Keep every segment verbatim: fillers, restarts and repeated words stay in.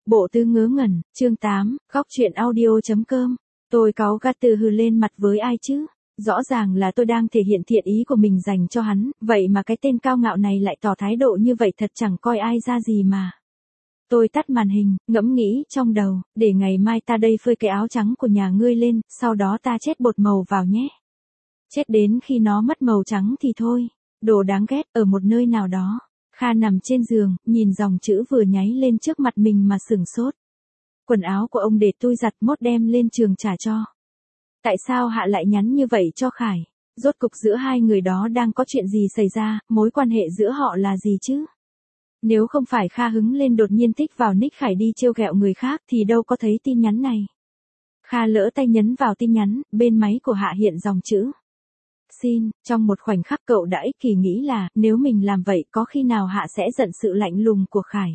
Bộ Tứ Ngớ Ngẩn, chương tám, góc truyện audio.com. Tôi cáu gắt từ hừ lên mặt với ai chứ? Rõ ràng là tôi đang thể hiện thiện ý của mình dành cho hắn, vậy mà cái tên cao ngạo này lại tỏ thái độ như vậy, thật chẳng coi ai ra gì mà. Tôi tắt màn hình, ngẫm nghĩ trong đầu, để ngày mai ta đây phơi cái áo trắng của nhà ngươi lên, sau đó ta chết bột màu vào nhé. Chết đến khi nó mất màu trắng thì thôi. Đồ đáng ghét. Ở một nơi nào đó, Kha nằm trên giường, nhìn dòng chữ vừa nháy lên trước mặt mình mà sửng sốt. Quần áo của ông để tôi giặt mốt đem lên trường trả cho. Tại sao Hạ lại nhắn như vậy cho Khải? Rốt cục giữa hai người đó đang có chuyện gì xảy ra, mối quan hệ giữa họ là gì chứ? Nếu không phải Kha hứng lên đột nhiên tích vào nick Khải đi trêu ghẹo người khác thì đâu có thấy tin nhắn này. Kha lỡ tay nhấn vào tin nhắn, bên máy của Hạ hiện dòng chữ. Xin, trong một khoảnh khắc cậu đã ích kỷ nghĩ là, nếu mình làm vậy có khi nào Hạ sẽ giận sự lạnh lùng của Khải.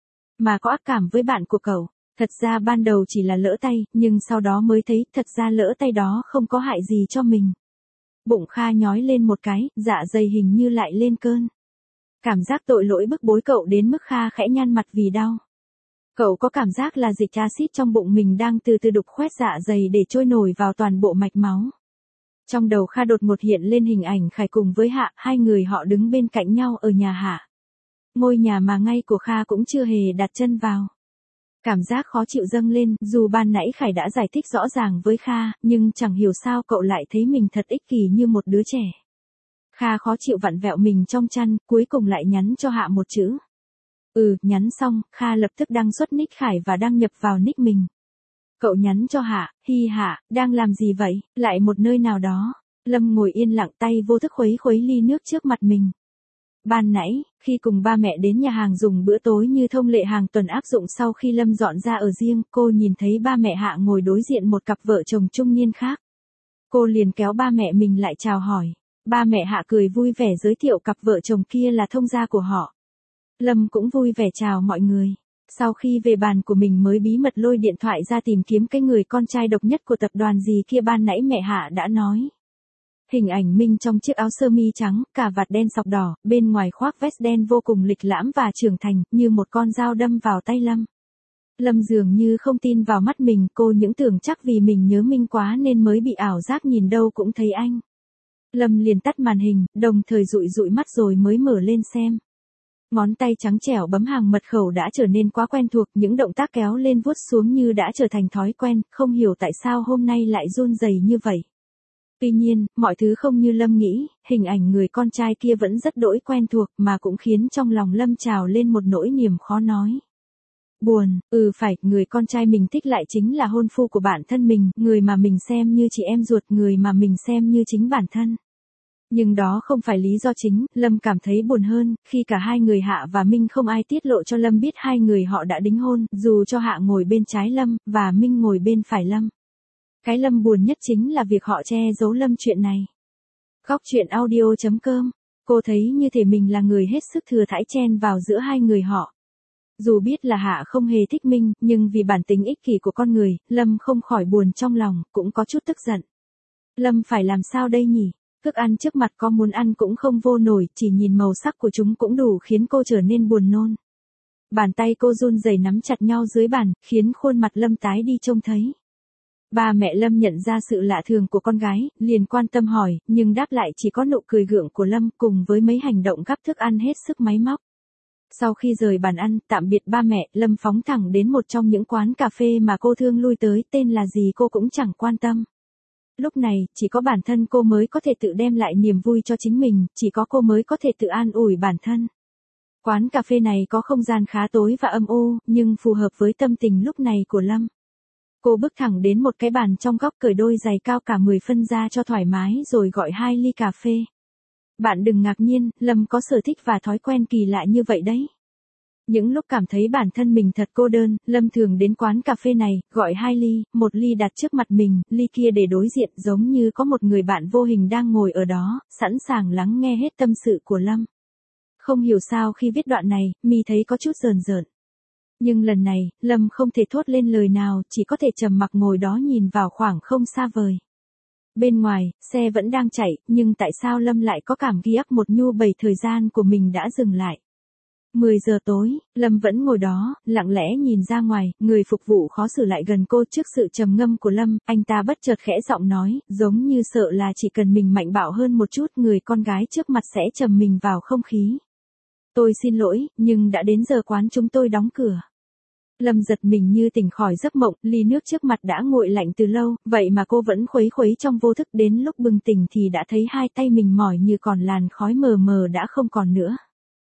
Mà có ác cảm với bạn của cậu. Thật ra ban đầu chỉ là lỡ tay, nhưng sau đó mới thấy, thật ra lỡ tay đó không có hại gì cho mình. Bụng Kha nhói lên một cái, dạ dày hình như lại lên cơn. Cảm giác tội lỗi bức bối cậu đến mức Kha khẽ nhăn mặt vì đau. Cậu có cảm giác là dịch axit trong bụng mình đang từ từ đục khoét dạ dày để trôi nổi vào toàn bộ mạch máu. Trong đầu Kha đột ngột hiện lên hình ảnh Khải cùng với Hạ, hai người họ đứng bên cạnh nhau ở nhà Hạ. Ngôi nhà mà ngay của Kha cũng chưa hề đặt chân vào. Cảm giác khó chịu dâng lên, dù ban nãy Khải đã giải thích rõ ràng với Kha, nhưng chẳng hiểu sao cậu lại thấy mình thật ích kỷ như một đứa trẻ. Kha khó chịu vặn vẹo mình trong chăn, cuối cùng lại nhắn cho Hạ một chữ. Ừ, nhắn xong, Kha lập tức đăng xuất nick Khải và đăng nhập vào nick mình. Cậu nhắn cho Hạ, hi Hạ, đang làm gì vậy, lại một nơi nào đó. Lâm ngồi yên lặng, tay vô thức khuấy khuấy ly nước trước mặt mình. Ban nãy, khi cùng ba mẹ đến nhà hàng dùng bữa tối như thông lệ hàng tuần áp dụng sau khi Lâm dọn ra ở riêng, cô nhìn thấy ba mẹ Hạ ngồi đối diện một cặp vợ chồng trung niên khác. Cô liền kéo ba mẹ mình lại chào hỏi. Ba mẹ Hạ cười vui vẻ giới thiệu cặp vợ chồng kia là thông gia của họ. Lâm cũng vui vẻ chào mọi người. Sau khi về bàn của mình mới bí mật lôi điện thoại ra tìm kiếm cái người con trai độc nhất của tập đoàn gì kia ban nãy mẹ Hạ đã nói. Hình ảnh Minh trong chiếc áo sơ mi trắng, cà vạt đen sọc đỏ, bên ngoài khoác vest đen vô cùng lịch lãm và trưởng thành, như một con dao đâm vào tay Lâm. Lâm dường như không tin vào mắt mình, cô những tưởng chắc vì mình nhớ Minh quá nên mới bị ảo giác nhìn đâu cũng thấy anh. Lâm liền tắt màn hình, đồng thời dụi dụi mắt rồi mới mở lên xem. Ngón tay trắng trẻo bấm hàng mật khẩu đã trở nên quá quen thuộc, những động tác kéo lên vuốt xuống như đã trở thành thói quen, không hiểu tại sao hôm nay lại run rẩy như vậy. Tuy nhiên, mọi thứ không như Lâm nghĩ, hình ảnh người con trai kia vẫn rất đỗi quen thuộc mà cũng khiến trong lòng Lâm trào lên một nỗi niềm khó nói. Buồn, ừ phải, người con trai mình thích lại chính là hôn phu của bản thân mình, người mà mình xem như chị em ruột, người mà mình xem như chính bản thân. Nhưng đó không phải lý do chính, Lâm cảm thấy buồn hơn, khi cả hai người Hạ và Minh không ai tiết lộ cho Lâm biết hai người họ đã đính hôn, dù cho Hạ ngồi bên trái Lâm, và Minh ngồi bên phải Lâm. Cái Lâm buồn nhất chính là việc họ che giấu Lâm chuyện này. Góc truyện audio.com. Cô thấy như thể mình là người hết sức thừa thãi chen vào giữa hai người họ. Dù biết là Hạ không hề thích Minh, nhưng vì bản tính ích kỷ của con người, Lâm không khỏi buồn trong lòng, cũng có chút tức giận. Lâm phải làm sao đây nhỉ? Thức ăn trước mặt có muốn ăn cũng không vô nổi, chỉ nhìn màu sắc của chúng cũng đủ khiến cô trở nên buồn nôn. Bàn tay cô run rẩy nắm chặt nhau dưới bàn, khiến khuôn mặt Lâm tái đi trông thấy. Ba mẹ Lâm nhận ra sự lạ thường của con gái, liền quan tâm hỏi, nhưng đáp lại chỉ có nụ cười gượng của Lâm cùng với mấy hành động gắp thức ăn hết sức máy móc. Sau khi rời bàn ăn, tạm biệt ba mẹ, Lâm phóng thẳng đến một trong những quán cà phê mà cô thường lui tới, tên là gì cô cũng chẳng quan tâm. Lúc này, chỉ có bản thân cô mới có thể tự đem lại niềm vui cho chính mình, chỉ có cô mới có thể tự an ủi bản thân. Quán cà phê này có không gian khá tối và âm u, nhưng phù hợp với tâm tình lúc này của Lâm. Cô bước thẳng đến một cái bàn trong góc, cởi đôi giày cao cả mười phân ra cho thoải mái rồi gọi hai ly cà phê. Bạn đừng ngạc nhiên, Lâm có sở thích và thói quen kỳ lạ như vậy đấy. Những lúc cảm thấy bản thân mình thật cô đơn, Lâm thường đến quán cà phê này, gọi hai ly, một ly đặt trước mặt mình, ly kia để đối diện, giống như có một người bạn vô hình đang ngồi ở đó, sẵn sàng lắng nghe hết tâm sự của Lâm. Không hiểu sao khi viết đoạn này, mi thấy có chút rờn rợn. Nhưng lần này, Lâm không thể thốt lên lời nào, chỉ có thể trầm mặc ngồi đó nhìn vào khoảng không xa vời. Bên ngoài, xe vẫn đang chạy, nhưng tại sao Lâm lại có cảm ghi ắc một nhu bầy thời gian của mình đã dừng lại. mười giờ tối, Lâm vẫn ngồi đó, lặng lẽ nhìn ra ngoài, người phục vụ khó xử lại gần cô. Trước sự trầm ngâm của Lâm, anh ta bất chợt khẽ giọng nói, giống như sợ là chỉ cần mình mạnh bạo hơn một chút, người con gái trước mặt sẽ trầm mình vào không khí. Tôi xin lỗi, nhưng đã đến giờ quán chúng tôi đóng cửa. Lâm giật mình như tỉnh khỏi giấc mộng, ly nước trước mặt đã nguội lạnh từ lâu, vậy mà cô vẫn khuấy khuấy trong vô thức, đến lúc bừng tỉnh thì đã thấy hai tay mình mỏi như còn làn khói mờ mờ đã không còn nữa.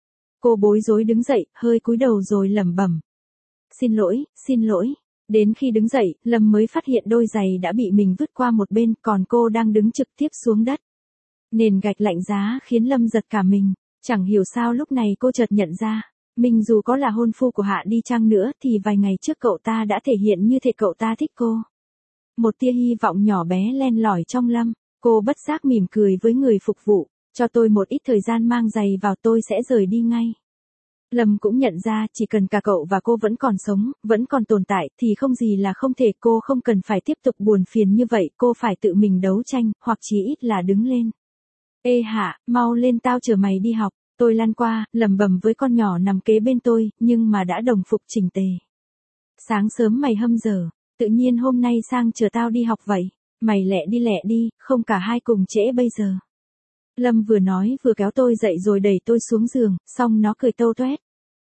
Cô bối rối đứng dậy, hơi cúi đầu rồi lẩm bẩm. Xin lỗi, xin lỗi. Đến khi đứng dậy, Lâm mới phát hiện đôi giày đã bị mình vứt qua một bên, còn cô đang đứng trực tiếp xuống đất. Nền gạch lạnh giá khiến Lâm giật cả mình. Chẳng hiểu sao lúc này cô chợt nhận ra, mình dù có là hôn phu của Hạ đi chăng nữa thì vài ngày trước cậu ta đã thể hiện như thể cậu ta thích cô. Một tia hy vọng nhỏ bé len lỏi trong Lâm, cô bất giác mỉm cười với người phục vụ, cho tôi một ít thời gian mang giày vào, tôi sẽ rời đi ngay. Lâm cũng nhận ra chỉ cần cả cậu và cô vẫn còn sống, vẫn còn tồn tại thì không gì là không thể, cô không cần phải tiếp tục buồn phiền như vậy, cô phải tự mình đấu tranh, hoặc chí ít là đứng lên. Ê Hạ, mau lên, tao chở mày đi học. Tôi lăn qua, lẩm bẩm với con nhỏ nằm kế bên tôi, nhưng mà đã đồng phục chỉnh tề. Sáng sớm mày hâm dở, tự nhiên hôm nay sang chở tao đi học vậy. Mày lẹ đi lẹ đi, không cả hai cùng trễ bây giờ. Lâm vừa nói vừa kéo tôi dậy rồi đẩy tôi xuống giường, xong nó cười tâu toét.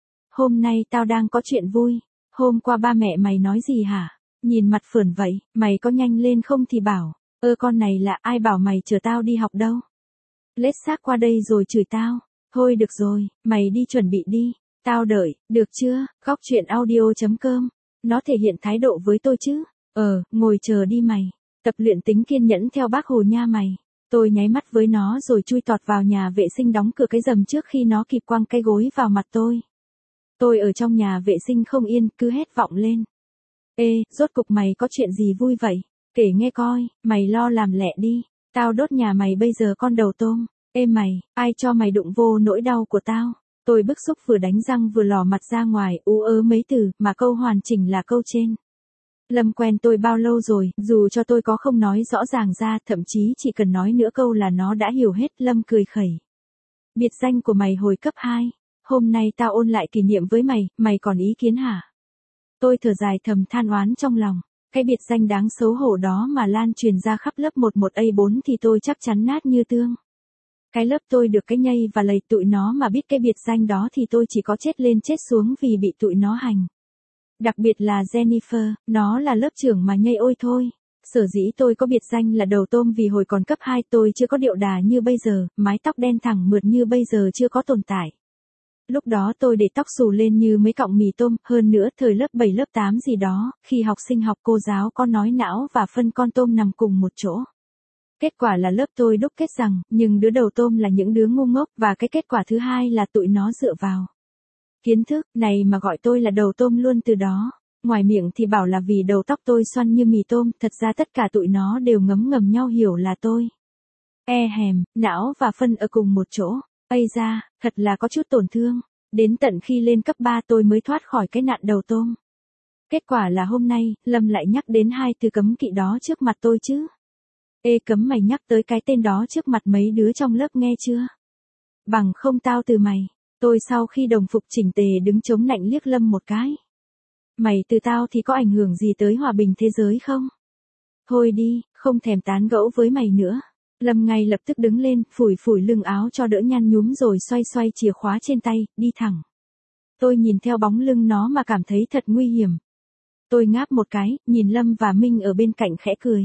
Hôm nay tao đang có chuyện vui. Hôm qua ba mẹ mày nói gì hả? Nhìn mặt phởn vậy, mày có nhanh lên không thì bảo. Ơ con này là ai bảo mày chở tao đi học đâu? Lết xác qua đây rồi chửi tao. Thôi được rồi, mày đi chuẩn bị đi. Tao đợi, được chưa? Góc truyện audio chấm com. Nó thể hiện thái độ với tôi chứ. Ờ, ngồi chờ đi mày. Tập luyện tính kiên nhẫn theo bác Hồ nha mày. Tôi nháy mắt với nó rồi chui tọt vào nhà vệ sinh, đóng cửa cái rầm trước khi nó kịp quăng cái gối vào mặt tôi. Tôi ở trong nhà vệ sinh không yên, cứ hét vọng lên. Ê, rốt cục mày có chuyện gì vui vậy? Kể nghe coi, mày lo làm lẹ đi. Tao đốt nhà mày bây giờ con đầu tôm. Ê mày, ai cho mày đụng vô nỗi đau của tao? Tôi bức xúc vừa đánh răng vừa lò mặt ra ngoài, ú ớ mấy từ, mà câu hoàn chỉnh là câu trên. Lâm quen tôi bao lâu rồi, dù cho tôi có không nói rõ ràng ra, thậm chí chỉ cần nói nửa câu là nó đã hiểu hết. Lâm cười khẩy. Biệt danh của mày hồi cấp hai. Hôm nay tao ôn lại kỷ niệm với mày, mày còn ý kiến hả? Tôi thở dài thầm than oán trong lòng. Cái biệt danh đáng xấu hổ đó mà lan truyền ra khắp lớp một một A bốn thì tôi chắc chắn nát như tương. Cái lớp tôi được cái nhây và lầy tụi nó mà biết cái biệt danh đó thì tôi chỉ có chết lên chết xuống vì bị tụi nó hành. Đặc biệt là Jennifer, nó là lớp trưởng mà nhây ôi thôi. Sở dĩ tôi có biệt danh là đầu tôm vì hồi còn cấp hai tôi chưa có điệu đà như bây giờ, mái tóc đen thẳng mượt như bây giờ chưa có tồn tại. Lúc đó tôi để tóc xù lên như mấy cọng mì tôm, hơn nữa thời lớp bảy lớp tám gì đó, khi học sinh học cô giáo có nói não và phân con tôm nằm cùng một chỗ. Kết quả là lớp tôi đúc kết rằng, nhưng đứa đầu tôm là những đứa ngu ngốc, và cái kết quả thứ hai là tụi nó dựa vào kiến thức này mà gọi tôi là đầu tôm luôn từ đó. Ngoài miệng thì bảo là vì đầu tóc tôi xoăn như mì tôm, thật ra tất cả tụi nó đều ngấm ngầm nhau hiểu là tôi e hèm, não và phân ở cùng một chỗ. Ây da, thật là có chút tổn thương. Đến tận khi lên cấp ba tôi mới thoát khỏi cái nạn đầu tôm. Kết quả là hôm nay, Lâm lại nhắc đến hai từ cấm kỵ đó trước mặt tôi chứ. Ê cấm mày nhắc tới cái tên đó trước mặt mấy đứa trong lớp nghe chưa? Bằng không tao từ mày. Tôi sau khi đồng phục chỉnh tề đứng chống nạnh liếc Lâm một cái. Mày từ tao thì có ảnh hưởng gì tới hòa bình thế giới không? Thôi đi, không thèm tán gẫu với mày nữa. Lâm ngay lập tức đứng lên, phủi phủi lưng áo cho đỡ nhăn nhúm rồi xoay xoay chìa khóa trên tay, đi thẳng. Tôi nhìn theo bóng lưng nó mà cảm thấy thật nguy hiểm. Tôi ngáp một cái, nhìn Lâm và Minh ở bên cạnh khẽ cười.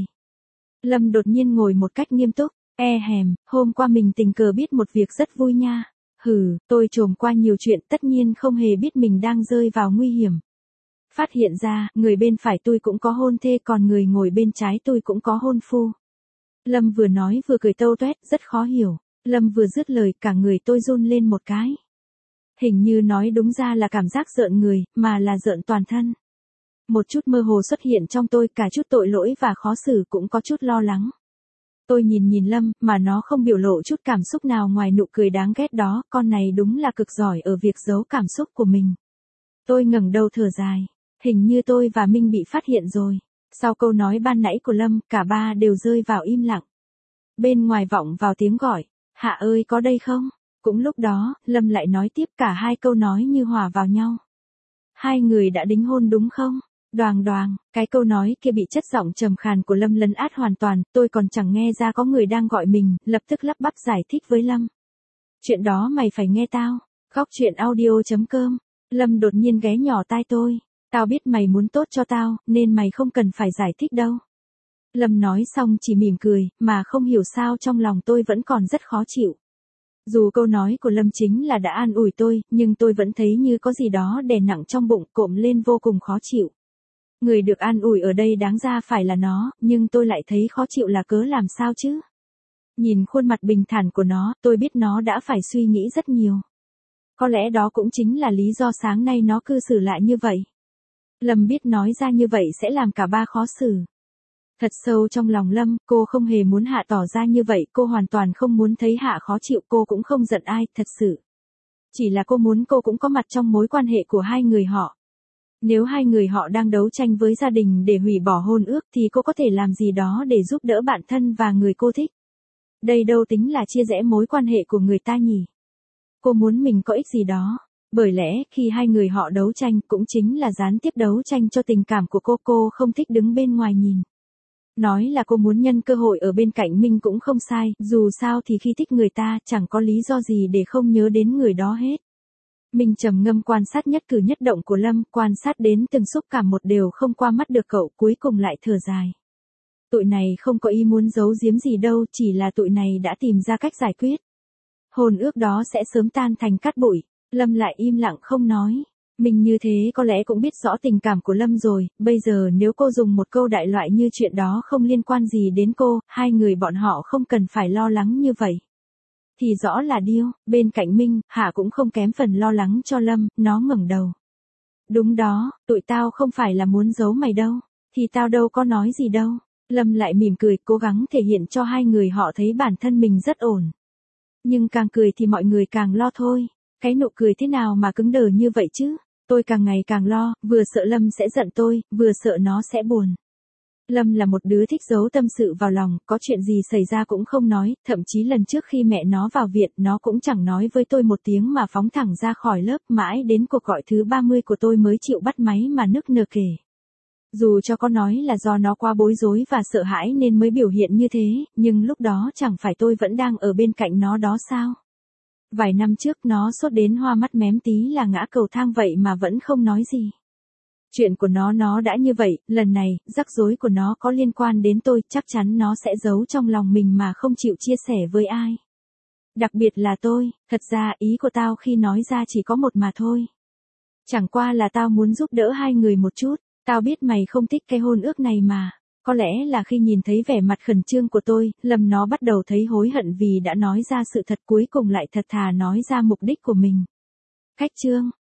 Lâm đột nhiên ngồi một cách nghiêm túc. E hèm, hôm qua mình tình cờ biết một việc rất vui nha. Hừ, tôi trồm qua nhiều chuyện, tất nhiên không hề biết mình đang rơi vào nguy hiểm. Phát hiện ra, người bên phải tôi cũng có hôn thê, còn người ngồi bên trái tôi cũng có hôn phu. Lâm vừa nói vừa cười tâu toét, rất khó hiểu. Lâm vừa dứt lời, cả người tôi run lên một cái. Hình như nói đúng ra là cảm giác rợn người, mà là rợn toàn thân. Một chút mơ hồ xuất hiện trong tôi, cả chút tội lỗi và khó xử, cũng có chút lo lắng. Tôi nhìn nhìn Lâm, mà nó không biểu lộ chút cảm xúc nào ngoài nụ cười đáng ghét đó, con này đúng là cực giỏi ở việc giấu cảm xúc của mình. Tôi ngẩng đầu thở dài, hình như tôi và Minh bị phát hiện rồi. Sau câu nói ban nãy của Lâm, cả ba đều rơi vào im lặng. Bên ngoài vọng vào tiếng gọi, Hạ ơi có đây không? Cũng lúc đó, Lâm lại nói tiếp cả hai câu nói như hòa vào nhau. Hai người đã đính hôn đúng không? Đoàng đoàng, cái câu nói kia bị chất giọng trầm khàn của Lâm lấn át hoàn toàn, tôi còn chẳng nghe ra có người đang gọi mình, lập tức lắp bắp giải thích với Lâm. Chuyện đó mày phải nghe tao. Góc chuyện audio chấm com. Lâm đột nhiên ghé nhỏ tai tôi. Tao biết mày muốn tốt cho tao, nên mày không cần phải giải thích đâu. Lâm nói xong chỉ mỉm cười, mà không hiểu sao trong lòng tôi vẫn còn rất khó chịu. Dù câu nói của Lâm chính là đã an ủi tôi, nhưng tôi vẫn thấy như có gì đó đè nặng trong bụng, cộm lên vô cùng khó chịu. Người được an ủi ở đây đáng ra phải là nó, nhưng tôi lại thấy khó chịu là cớ làm sao chứ? Nhìn khuôn mặt bình thản của nó, tôi biết nó đã phải suy nghĩ rất nhiều. Có lẽ đó cũng chính là lý do sáng nay nó cư xử lại như vậy. Lâm biết nói ra như vậy sẽ làm cả ba khó xử. Thật sâu trong lòng Lâm, cô không hề muốn Hạ tỏ ra như vậy, cô hoàn toàn không muốn thấy Hạ khó chịu, cô cũng không giận ai, thật sự. Chỉ là cô muốn cô cũng có mặt trong mối quan hệ của hai người họ. Nếu hai người họ đang đấu tranh với gia đình để hủy bỏ hôn ước thì cô có thể làm gì đó để giúp đỡ bản thân và người cô thích. Đây đâu tính là chia rẽ mối quan hệ của người ta nhỉ. Cô muốn mình có ích gì đó. Bởi lẽ khi hai người họ đấu tranh cũng chính là gián tiếp đấu tranh cho tình cảm của cô. Cô không thích đứng bên ngoài nhìn. Nói là cô muốn nhân cơ hội ở bên cạnh Minh cũng không sai, dù sao thì khi thích người ta chẳng có lý do gì để không nhớ đến người đó hết. Minh trầm ngâm quan sát nhất cử nhất động của Lâm, quan sát đến từng xúc cảm một đều không qua mắt được cậu, cuối cùng lại thở dài. Tụi này không có ý muốn giấu giếm gì đâu, chỉ là tụi này đã tìm ra cách giải quyết. Hôn ước đó sẽ sớm tan thành cát bụi. Lâm lại im lặng không nói. Mình như thế có lẽ cũng biết rõ tình cảm của Lâm rồi, bây giờ nếu cô dùng một câu đại loại như chuyện đó không liên quan gì đến cô, hai người bọn họ không cần phải lo lắng như vậy. Thì rõ là điêu, bên cạnh Minh, Hạ cũng không kém phần lo lắng cho Lâm, nó ngẩng đầu. Đúng đó, tụi tao không phải là muốn giấu mày đâu, thì tao đâu có nói gì đâu. Lâm lại mỉm cười, cố gắng thể hiện cho hai người họ thấy bản thân mình rất ổn. Nhưng càng cười thì mọi người càng lo thôi. Cái nụ cười thế nào mà cứng đờ như vậy chứ? Tôi càng ngày càng lo, vừa sợ Lâm sẽ giận tôi, vừa sợ nó sẽ buồn. Lâm là một đứa thích giấu tâm sự vào lòng, có chuyện gì xảy ra cũng không nói, thậm chí lần trước khi mẹ nó vào viện nó cũng chẳng nói với tôi một tiếng mà phóng thẳng ra khỏi lớp, mãi đến cuộc gọi thứ ba mươi của tôi mới chịu bắt máy mà nức nở kể. Dù cho có nói là do nó quá bối rối và sợ hãi nên mới biểu hiện như thế, nhưng lúc đó chẳng phải tôi vẫn đang ở bên cạnh nó đó sao? Vài năm trước nó sốt đến hoa mắt mém tí là ngã cầu thang vậy mà vẫn không nói gì. Chuyện của nó nó đã như vậy, lần này, rắc rối của nó có liên quan đến tôi, chắc chắn nó sẽ giấu trong lòng mình mà không chịu chia sẻ với ai. Đặc biệt là tôi, thật ra ý của tao khi nói ra chỉ có một mà thôi. Chẳng qua là tao muốn giúp đỡ hai người một chút, tao biết mày không thích cái hôn ước này mà. Có lẽ là khi nhìn thấy vẻ mặt khẩn trương của tôi, Lâm nó bắt đầu thấy hối hận vì đã nói ra sự thật, cuối cùng lại thật thà nói ra mục đích của mình. Khách trương,